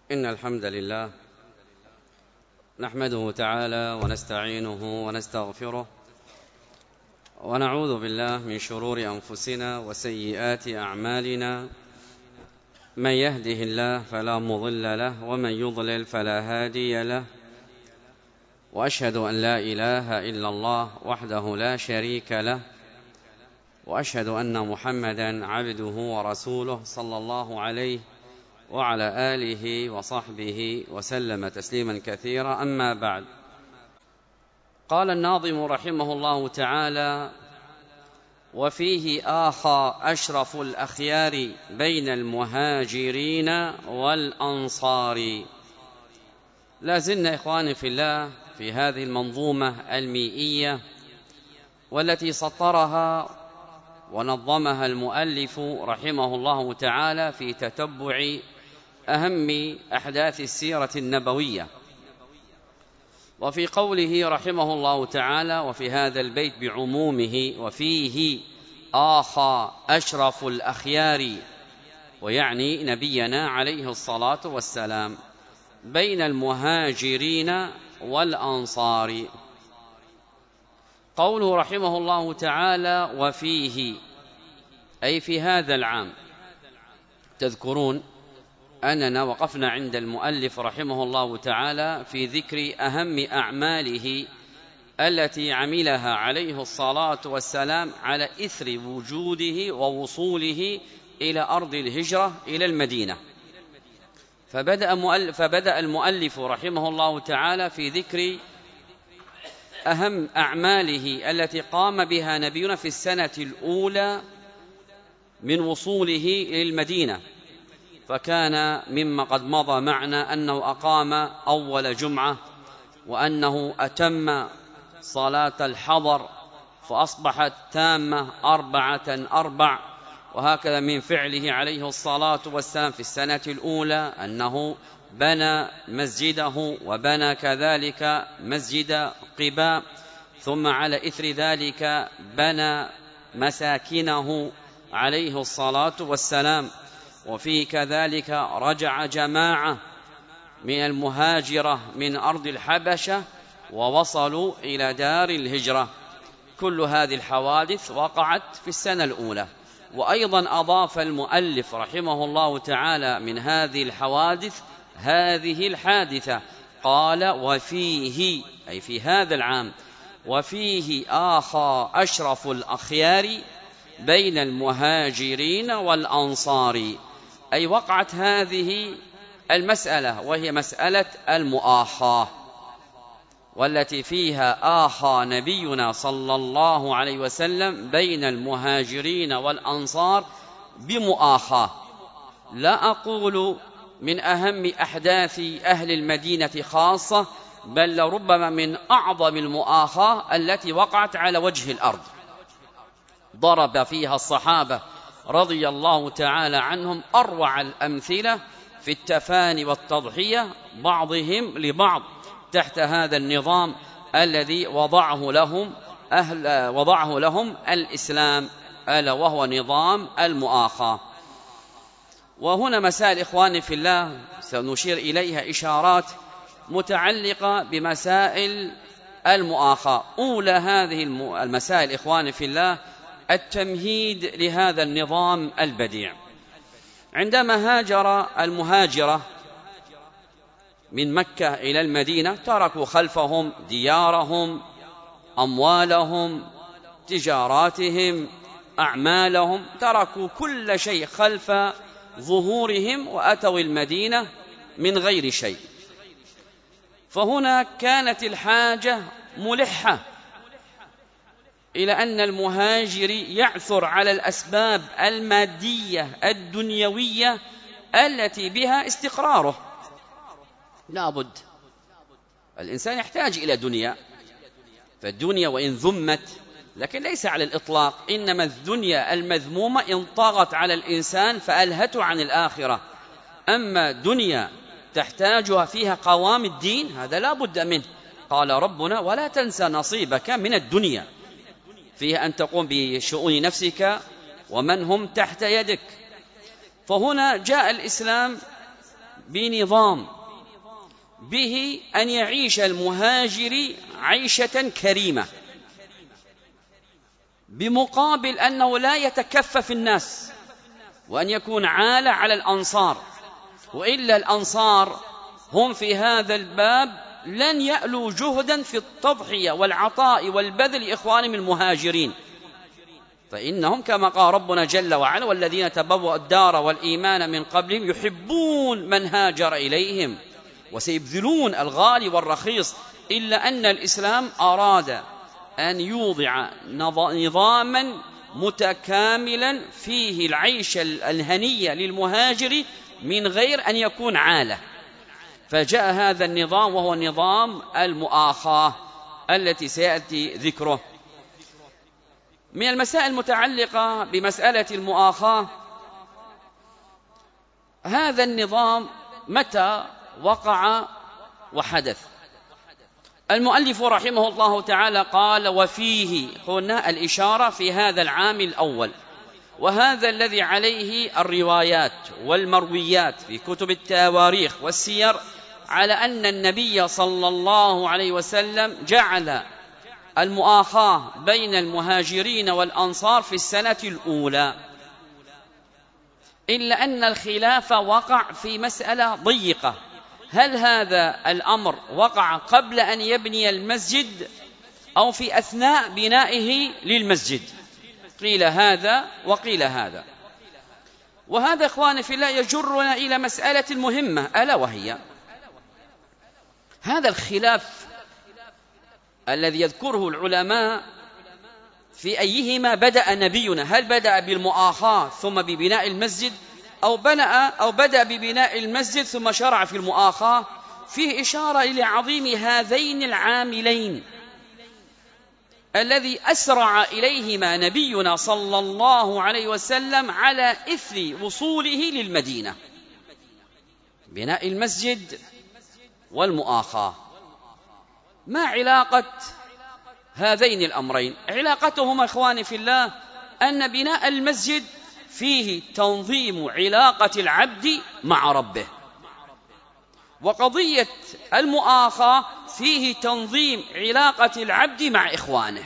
إن الحمد لله نحمده تعالى ونستعينه ونستغفره ونعوذ بالله من شرور أنفسنا وسيئات أعمالنا. من يهده الله فلا مضل له ومن يضلل فلا هادي له، وأشهد أن لا إله إلا الله وحده لا شريك له، وأشهد أن محمدا عبده ورسوله صلى الله عليه وعلى آله وصحبه وسلم تسليما كثيرا. أما بعد، قال الناظم رحمه الله تعالى: وفيه آخى أشرف الأخيار بين المهاجرين والأنصار. لا زلنا إخواني في الله في هذه المنظومة المئية والتي سطرها ونظمها المؤلف رحمه الله تعالى في تتبع أهم أحداث السيرة النبوية. وفي قوله رحمه الله تعالى وفي هذا البيت بعمومه: وفيه آخى أشرف الأخيار، ويعني نبينا عليه الصلاة والسلام، بين المهاجرين والأنصار. قوله رحمه الله تعالى وفيه أي في هذا العام. تذكرون أننا وقفنا عند المؤلف رحمه الله تعالى في ذكر أهم أعماله التي عملها عليه الصلاة والسلام على إثر وجوده ووصوله إلى أرض الهجرة إلى المدينة. فبدأ المؤلف رحمه الله تعالى في ذكر أهم أعماله التي قام بها نبينا في السنة الأولى من وصوله إلى المدينة. فكان مما قد مضى معنا أنه أقام أول جمعة، وأنه أتم صلاة الحضر فأصبحت تامة 4 وهكذا من فعله عليه الصلاة والسلام في السنة الأولى أنه بنى مسجده وبنى كذلك مسجد قباء، ثم على إثر ذلك بنى مساكنه عليه الصلاة والسلام. وفي كذلك رجع جماعة من المهاجرة من أرض الحبشة ووصلوا إلى دار الهجرة. كل هذه الحوادث وقعت في السنة الأولى. وأيضا أضاف المؤلف رحمه الله تعالى من هذه الحوادث هذه الحادثة، قال وفيه أي في هذا العام وفيه آخى أشرف الأخيار بين المهاجرين والأنصار. أي وقعت هذه المسألة وهي مسألة المؤاخاة، والتي فيها آخى نبينا صلى الله عليه وسلم بين المهاجرين والأنصار بمؤاخاة. لا أقول من أهم أحداث أهل المدينة خاصة، بل لربما من أعظم المؤاخاة التي وقعت على وجه الأرض. ضرب فيها الصحابة رضي الله تعالى عنهم أروع الأمثلة في التفاني والتضحية بعضهم لبعض تحت هذا النظام الذي وضعه لهم الإسلام، ألا وهو نظام المؤاخاة. وهنا مسائل إخواني في الله سنشير إليها إشارات متعلقة بمسائل المؤاخاة. أولى هذه المسائل إخواني في الله التمهيد لهذا النظام البديع. عندما هاجر المهاجرة من مكة إلى المدينة تركوا خلفهم ديارهم، أموالهم، تجاراتهم، أعمالهم، تركوا كل شيء خلف ظهورهم وأتوا المدينة من غير شيء. فهنا كانت الحاجة ملحة إلى أن المهاجر يعثر على الأسباب المادية الدنيوية التي بها استقراره. لا بد الإنسان يحتاج إلى دنيا، فالدنيا وإن ذمت لكن ليس على الإطلاق، إنما الدنيا المذمومة إن طغت على الإنسان فألهته عن الآخرة. أما دنيا تحتاجها فيها قوام الدين هذا لا بد منه. قال ربنا: ولا تنسى نصيبك من الدنيا، فيها أن تقوم بشؤون نفسك ومن هم تحت يدك. فهنا جاء الإسلام بنظام به أن يعيش المهاجر عيشة كريمة، بمقابل أنه لا يتكفف الناس وأن يكون عالة على الأنصار، وإلا الأنصار هم في هذا الباب لن يألوا جهدا في التضحية والعطاء والبذل لإخوانهم المهاجرين، فإنهم كما قال ربنا جل وعلا: والذين تبوأوا الدار والإيمان من قبلهم يحبون من هاجر إليهم وسيبذلون الغالي والرخيص. إلا أن الإسلام أراد أن يوضع نظاما متكاملا فيه العيش الهنية للمهاجر من غير أن يكون عالة، فجاء هذا النظام وهو نظام المؤاخاة التي سيأتي ذكره. من المسائل المتعلقة بمسألة المؤاخاة، هذا النظام متى وقع وحدث؟ المؤلف رحمه الله تعالى قال: وفيه، هنا الإشارة في هذا العام الأول، وهذا الذي عليه الروايات والمرويات في كتب التواريخ والسير، على أن النبي صلى الله عليه وسلم جعل المؤاخاة بين المهاجرين والأنصار في السنة الأولى، إلا أن الخلاف وقع في مسألة ضيقة: هل هذا الأمر وقع قبل أن يبني المسجد أو في أثناء بنائه للمسجد؟ قيل هذا وقيل هذا. وهذا إخواني في الله يجرنا إلى مسألة مهمة، ألا وهي هذا الخلاف الذي يذكره العلماء في أيهما بدأ نبينا، هل بدأ بالمؤاخاة ثم ببناء المسجد، أو بدأ ببناء المسجد ثم شرع في المؤاخاة؟ فيه إشارة إلى عظيم هذين العاملين الذي أسرع إليهما نبينا صلى الله عليه وسلم على إثر وصوله للمدينة: بناء المسجد والمؤاخاة. ما علاقة هذين الأمرين؟ علاقتهما إخواني في الله أن بناء المسجد فيه تنظيم علاقة العبد مع ربه، وقضية المؤاخاة فيه تنظيم علاقة العبد مع إخوانه،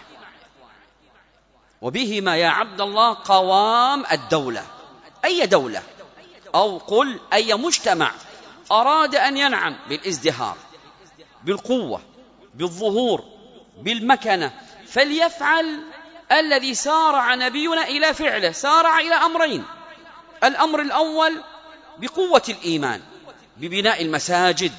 وبهما يا عبد الله قوام الدولة. أي دولة أو قل أي مجتمع أراد أن ينعم بالازدهار، بالقوة، بالظهور، بالمكنة، فليفعل الذي سارع نبينا إلى فعله. سارع إلى أمرين: الأمر الأول بقوة الإيمان، ببناء المساجد،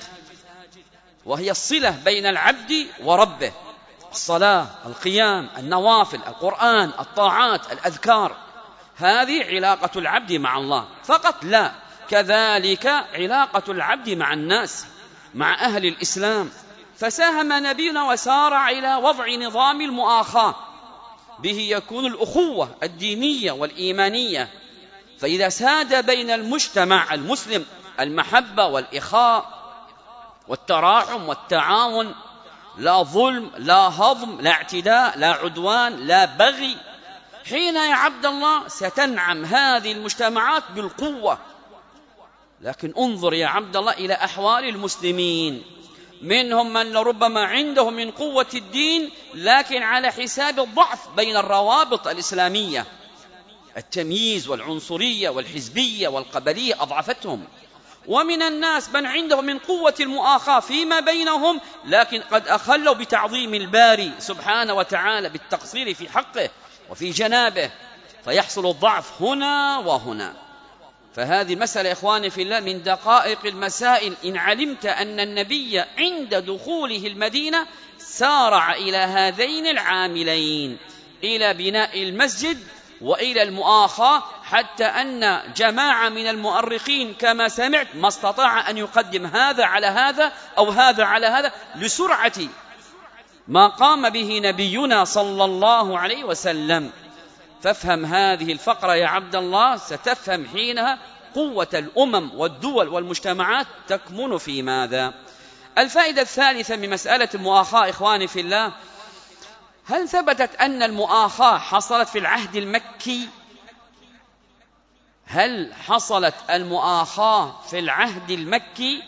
وهي الصلة بين العبد وربه: الصلاة، القيام، النوافل، القرآن، الطاعات، الأذكار. هذه علاقة العبد مع الله فقط، لا، كذلك علاقة العبد مع الناس، مع أهل الإسلام. فساهم نبينا وسارع إلى وضع نظام المؤاخاة، به يكون الأخوة الدينية والإيمانية. فإذا ساد بين المجتمع المسلم المحبة والإخاء والتراحم والتعاون، لا ظلم، لا هضم، لا اعتداء، لا عدوان، لا بغي، حين يا عبد الله ستنعم هذه المجتمعات بالقوة. لكن انظر يا عبد الله إلى أحوال المسلمين، منهم من ربما عنده من قوة الدين لكن على حساب الضعف بين الروابط الإسلامية، التمييز والعنصرية والحزبية والقبلية أضعفتهم. ومن الناس من عنده من قوة المؤاخاة فيما بينهم لكن قد أخلوا بتعظيم الباري سبحانه وتعالى بالتقصير في حقه وفي جنابه، فيحصل الضعف هنا وهنا. فهذه المسألة إخواني في الله من دقائق المسائل. إن علمت أن النبي عند دخوله المدينة سارع إلى هذين العاملين، إلى بناء المسجد وإلى المؤاخاة، حتى أن جماعة من المؤرخين كما سمعت ما استطاع أن يقدم هذا على هذا أو هذا على هذا لسرعة ما قام به نبينا صلى الله عليه وسلم. فافهم هذه الفقرة يا عبد الله، ستفهم حينها قوة الأمم والدول والمجتمعات تكمن في ماذا. الفائدة الثالثة من مسألة المؤاخاة إخواني في الله: هل ثبتت أن المؤاخاة حصلت في العهد المكي؟ هل حصلت المؤاخاة في العهد المكي؟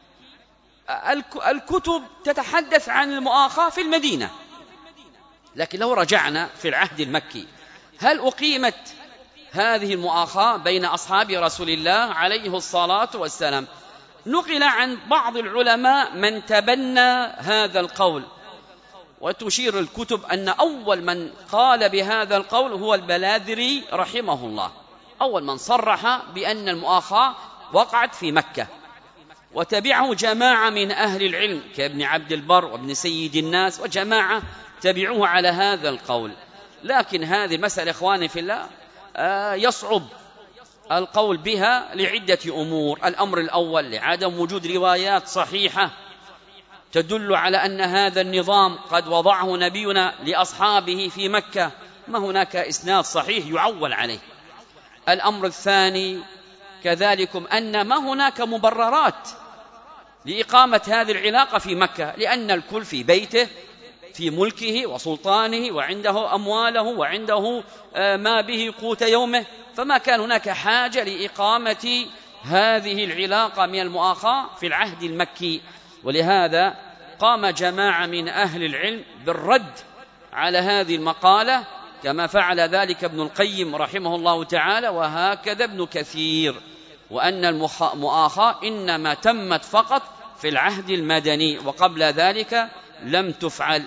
الكتب تتحدث عن المؤاخاة في المدينة، لكن لو رجعنا في العهد المكي، هل أقيمت هذه المؤاخاة بين أصحاب رسول الله عليه الصلاة والسلام؟ نقل عن بعض العلماء من تبنى هذا القول، وتشير الكتب أن أول من قال بهذا القول هو البلاذري رحمه الله، أول من صرح بأن المؤاخاة وقعت في مكة، وتبعه جماعة من أهل العلم كابن عبد البر وابن سيد الناس وجماعة تبعوه على هذا القول. لكن هذه المسألة إخواني في الله يصعب القول بها لعدة أمور. الأمر الأول لعدم وجود روايات صحيحة تدل على أن هذا النظام قد وضعه نبينا لأصحابه في مكة، ما هناك إسناد صحيح يعول عليه. الأمر الثاني كذلكم أن ما هناك مبررات لإقامة هذه العلاقة في مكة، لأن الكل في بيته في ملكه وسلطانه وعنده أمواله وعنده ما به قوت يومه، فما كان هناك حاجة لإقامة هذه العلاقة من المؤاخاة في العهد المكي. ولهذا قام جماعة من أهل العلم بالرد على هذه المقالة، كما فعل ذلك ابن القيم رحمه الله تعالى، وهكذا ابن كثير، وأن المؤاخاة إنما تمت فقط في العهد المدني، وقبل ذلك لم تفعل.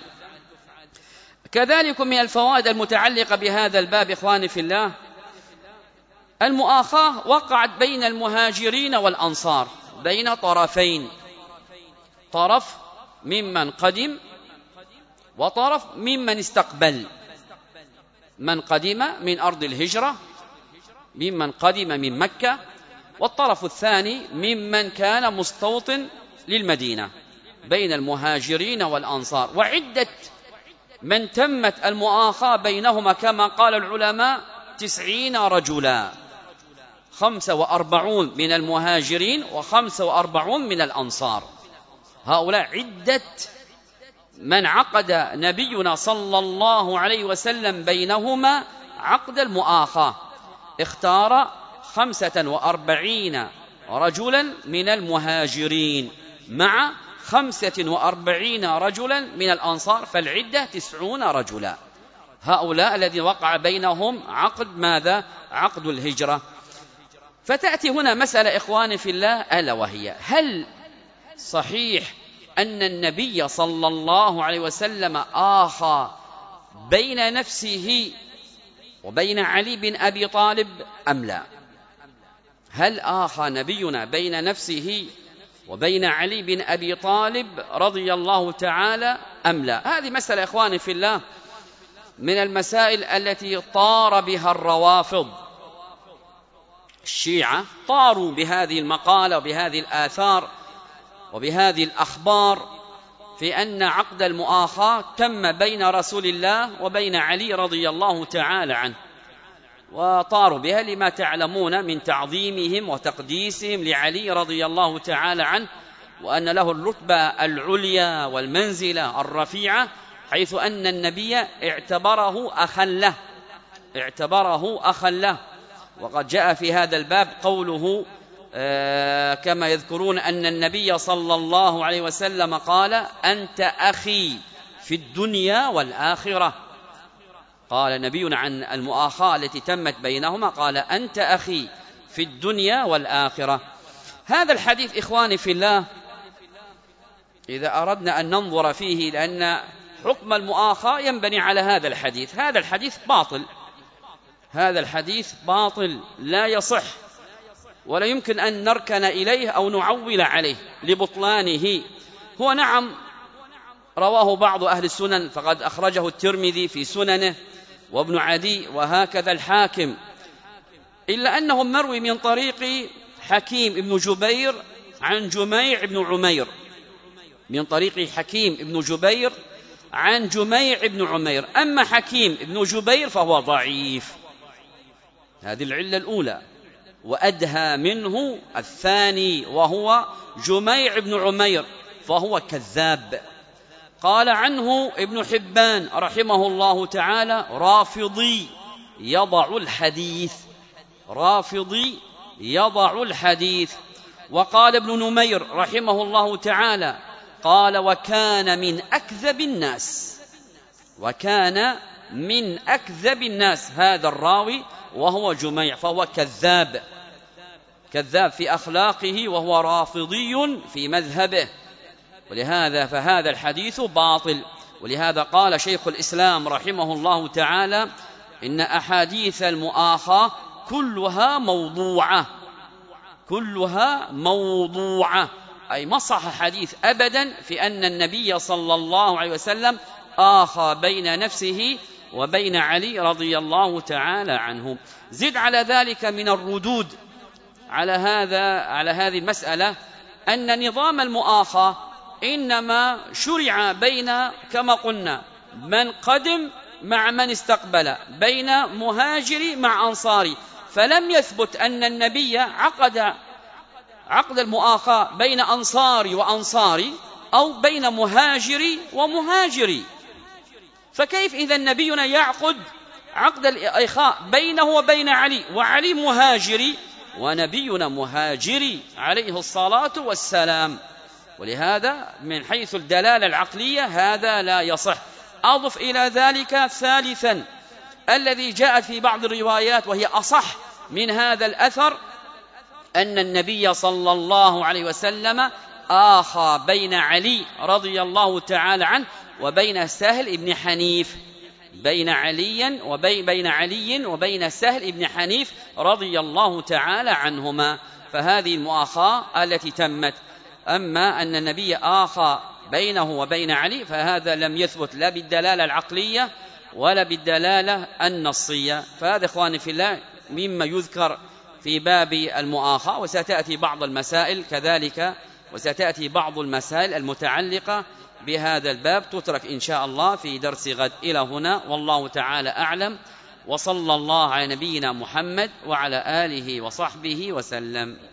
كذلك من الفوائد المتعلقة بهذا الباب إخواني في الله، المؤاخاة وقعت بين المهاجرين والأنصار، بين طرفين، طرف ممن قدم وطرف ممن استقبل، من قدم من أرض الهجرة ممن قدم من مكة، والطرف الثاني ممن كان مستوطن للمدينة، بين المهاجرين والأنصار. وعدة من تمت المؤاخاة بينهما كما قال العلماء 90 رجلا، 45 من المهاجرين و45 من الأنصار. هؤلاء عدة من عقد نبينا صلى الله عليه وسلم بينهما عقد المؤاخاة، اختار 45 رجلا من المهاجرين مع 45 رجلا من الأنصار، فالعدة 90 رجلا. هؤلاء الذي وقع بينهم عقد ماذا؟ عقد الهجرة. فتأتي هنا مسألة إخواني في الله، ألا وهي: هل صحيح أن النبي صلى الله عليه وسلم آخى بين نفسه وبين علي بن أبي طالب أم لا؟ هل آخى نبينا بين نفسه وبين علي بن أبي طالب رضي الله تعالى أم لا؟ هذه مسألة إخواني في الله من المسائل التي طار بها الروافض. الشيعة طاروا بهذه المقالة وبهذه الآثار وبهذه الأخبار في أن عقد المؤاخاة تم بين رسول الله وبين علي رضي الله تعالى عنه، وطاروا بها لما تعلمون من تعظيمهم وتقديسهم لعلي رضي الله تعالى عنه، وأن له الرتبة العليا والمنزلة الرفيعة، حيث أن النبي اعتبره أخا له. وقد جاء في هذا الباب قوله كما يذكرون أن النبي صلى الله عليه وسلم قال: أنت أخي في الدنيا والآخرة. قال نبينا عن المؤاخاة التي تمت بينهما، قال: أنت أخي في الدنيا والآخرة. هذا الحديث إخواني في الله إذا أردنا أن ننظر فيه، لأن حكم المؤاخاة ينبني على هذا الحديث، هذا الحديث باطل، هذا الحديث باطل لا يصح، ولا يمكن أن نركن إليه أو نعول عليه لبطلانه. هو نعم رواه بعض أهل السنن، فقد أخرجه الترمذي في سننه وابن عدي وهكذا الحاكم، إلا أنه مروي من طريق حكيم ابن جبير عن جميع ابن عمير، من طريق حكيم ابن جبير عن جميع ابن عمير. أما حكيم ابن جبير فهو ضعيف، هذه العلة الأولى. وأدهى منه الثاني وهو جميع ابن عمير، فهو كذاب. قال عنه ابن حبان رحمه الله تعالى: رافضي يضع الحديث، رافضي يضع الحديث. وقال ابن نمير رحمه الله تعالى قال وكان من أكذب الناس هذا الراوي وهو جميع، فهو كذاب في أخلاقه وهو رافضي في مذهبه، ولهذا فهذا الحديث باطل. ولهذا قال شيخ الإسلام رحمه الله تعالى إن أحاديث المؤاخاة كلها موضوعة، أي ما صح حديث أبدا في أن النبي صلى الله عليه وسلم آخى بين نفسه وبين علي رضي الله تعالى عنه. زد على ذلك من الردود على هذه المسألة أن نظام المؤاخاة إنما شرع بين كما قلنا من قدم مع من استقبل، بين مهاجري مع أنصاري، فلم يثبت أن النبي عقد المؤاخاة بين أنصاري وأنصاري أو بين مهاجري ومهاجري. فكيف إذا نبينا يعقد عقد الإخاء بينه وبين علي، وعلي مهاجري ونبينا مهاجري عليه الصلاة والسلام؟ ولهذا من حيث الدلالة العقلية هذا لا يصح. أضف إلى ذلك ثالثا الذي جاء في بعض الروايات وهي أصح من هذا الأثر، أن النبي صلى الله عليه وسلم آخى بين علي رضي الله تعالى عنه وبين سهل بن حنيف، بين علي وبين سهل بن حنيف رضي الله تعالى عنهما. فهذه المؤاخاة التي تمت. أما أن النبي آخى بينه وبين علي فهذا لم يثبت لا بالدلالة العقلية ولا بالدلالة النصية. فهذا إخواني في الله مما يذكر في باب المؤاخاة، وستأتي بعض المسائل كذلك، وستأتي بعض المسائل المتعلقة بهذا الباب تترك إن شاء الله في درس غد. إلى هنا والله تعالى أعلم، وصلى الله على نبينا محمد وعلى آله وصحبه وسلم.